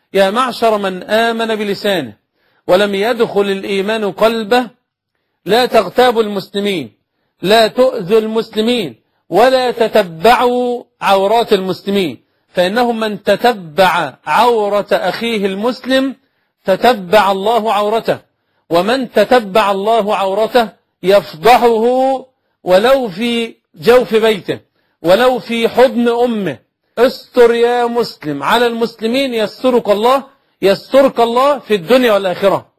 يا معشر من آمن بلسانه ولم يدخل الإيمان قلبه لا تغتابوا المسلمين، لا تؤذوا المسلمين، ولا تتبعوا عورات المسلمين، فإنه من تتبع عورة أخيه المسلم تتبع الله عورته، ومن تتبع الله عورته يفضحه ولو في جوف بيته، ولو في حضن أمه. استر يا مسلم على المسلمين يسترك الله، يسترك الله في الدنيا والآخرة.